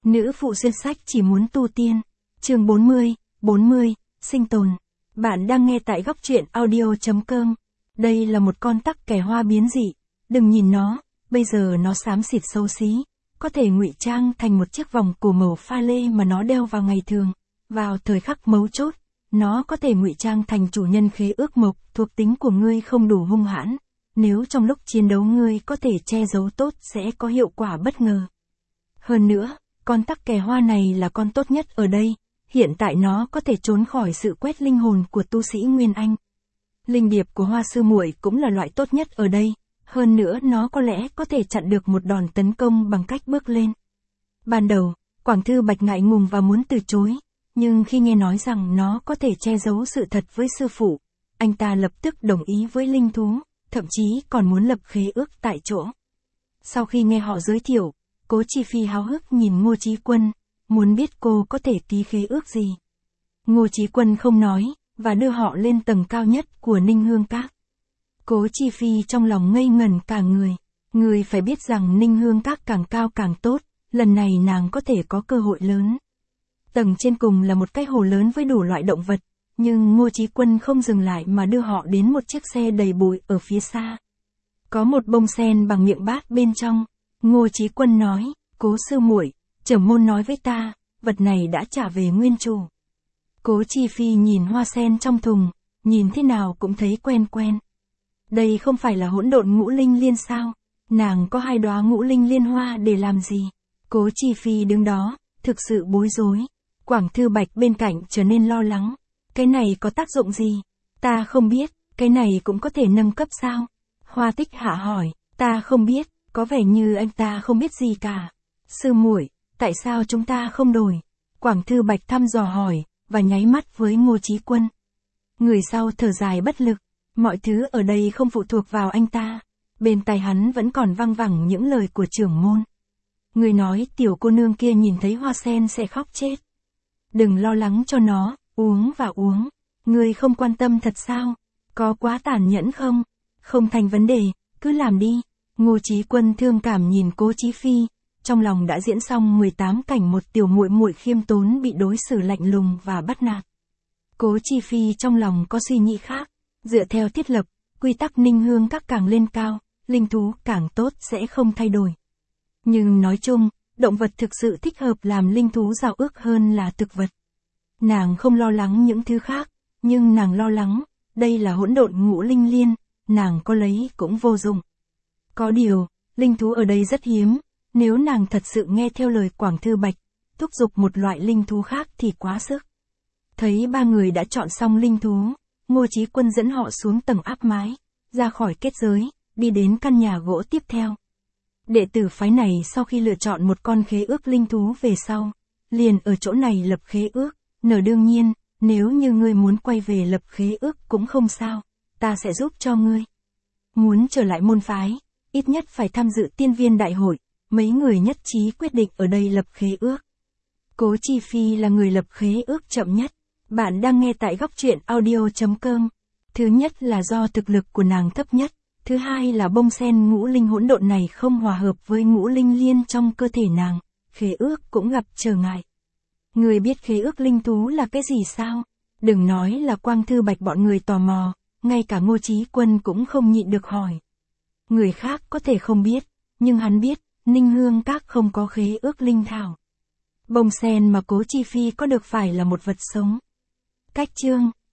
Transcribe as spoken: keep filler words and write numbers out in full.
Nữ phụ xuyên sách chỉ muốn tu tiên. Chương bốn mươi, bốn mươi, sinh tồn. Bạn đang nghe tại góc truyện audio chấm com. Đây là một con tắc kè hoa biến dị. Đừng nhìn nó, bây giờ nó xám xịt xấu xí. Có thể ngụy trang thành một chiếc vòng cổ màu pha lê mà nó đeo vào ngày thường. Vào thời khắc mấu chốt, nó có thể ngụy trang thành chủ nhân khế ước mộc, thuộc tính của ngươi không đủ hung hãn. Nếu trong lúc chiến đấu ngươi có thể che giấu tốt sẽ có hiệu quả bất ngờ. Hơn nữa, con tắc kè hoa này là con tốt nhất ở đây, hiện tại nó có thể trốn khỏi sự quét linh hồn của tu sĩ Nguyên Anh. Linh điệp của hoa sư muội cũng là loại tốt nhất ở đây, hơn nữa nó có lẽ có thể chặn được một đòn tấn công bằng cách bước lên. Ban đầu, Quảng Thư Bạch ngại ngùng và muốn từ chối, nhưng khi nghe nói rằng nó có thể che giấu sự thật với sư phụ, anh ta lập tức đồng ý với linh thú, thậm chí còn muốn lập khế ước tại chỗ. Sau khi nghe họ giới thiệu, Cố Chi Phi háo hức nhìn Ngô Chí Quân, muốn biết cô có thể ký khế ước gì. Ngô Chí Quân không nói, và đưa họ lên tầng cao nhất của Ninh Hương Các. Cố Chi Phi trong lòng ngây ngẩn cả người. Người phải biết rằng Ninh Hương Các càng cao càng tốt, lần này nàng có thể có cơ hội lớn. Tầng trên cùng là một cái hồ lớn với đủ loại động vật, nhưng Ngô Chí Quân không dừng lại mà đưa họ đến một chiếc xe đầy bụi ở phía xa. Có một bông sen bằng miệng bát bên trong. Ngô Chí Quân nói, Cố sư muội, trưởng môn nói với ta, vật này đã trả về nguyên chủ. Cố Chi Phi nhìn hoa sen trong thùng, nhìn thế nào cũng thấy quen quen. Đây không phải là hỗn độn ngũ linh liên sao? Nàng có hai đóa ngũ linh liên hoa để làm gì? Cố Chi Phi đứng đó, thực sự bối rối. Quảng Thư Bạch bên cạnh trở nên lo lắng. Cái này có tác dụng gì? Ta không biết, cái này cũng có thể nâng cấp sao? Hoa Tích Hạ hỏi, ta không biết, có vẻ như anh ta không biết gì cả. Sư muội, tại sao chúng ta không đổi? Quảng Thư Bạch thăm dò hỏi, và nháy mắt với Ngô Chí Quân. Người sau thở dài bất lực, mọi thứ ở đây không phụ thuộc vào anh ta. Bên tai hắn vẫn còn văng vẳng những lời của trưởng môn. Người nói tiểu cô nương kia nhìn thấy hoa sen sẽ khóc chết. Đừng lo lắng cho nó, uống và uống. Người không quan tâm thật sao? Có quá tàn nhẫn không? Không thành vấn đề, cứ làm đi. Ngô Chí Quân thương cảm nhìn Cố Chí Phi, trong lòng đã diễn xong mười tám cảnh một tiểu muội muội khiêm tốn bị đối xử lạnh lùng và bắt nạt. Cố Chi Phi trong lòng có suy nghĩ khác, dựa theo thiết lập, quy tắc Ninh Hương Các càng lên cao, linh thú càng tốt sẽ không thay đổi. Nhưng nói chung, động vật thực sự thích hợp làm linh thú giao ước hơn là thực vật. Nàng không lo lắng những thứ khác, nhưng nàng lo lắng, đây là hỗn độn ngũ linh liên, nàng có lấy cũng vô dụng. Có điều, linh thú ở đây rất hiếm, nếu nàng thật sự nghe theo lời Quảng Thư Bạch, thúc giục một loại linh thú khác thì quá sức. Thấy ba người đã chọn xong linh thú, Ngô Chí Quân dẫn họ xuống tầng áp mái, ra khỏi kết giới, đi đến căn nhà gỗ tiếp theo. Đệ tử phái này sau khi lựa chọn một con khế ước linh thú về sau, liền ở chỗ này lập khế ước, nở đương nhiên, nếu như ngươi muốn quay về lập khế ước cũng không sao, ta sẽ giúp cho ngươi. Muốn trở lại môn phái, ít nhất phải tham dự tiên viên đại hội, mấy người nhất trí quyết định ở đây lập khế ước. Cố Chi Phi là người lập khế ước chậm nhất. Bạn đang nghe tại góc truyện audio chấm com. Thứ nhất là do thực lực của nàng thấp nhất, thứ hai là bông sen ngũ linh hỗn độn này không hòa hợp với ngũ linh liên trong cơ thể nàng, khế ước cũng gặp trở ngại. Người biết khế ước linh thú là cái gì sao? Đừng nói là Quang Thư Bạch bọn người tò mò, ngay cả Ngô Chí Quân cũng không nhịn được hỏi. Người khác có thể không biết, nhưng hắn biết, Ninh Hương Các không có khế ước linh thảo. Bông sen mà Cố Chi Phi có được phải là một vật sống. Cách chương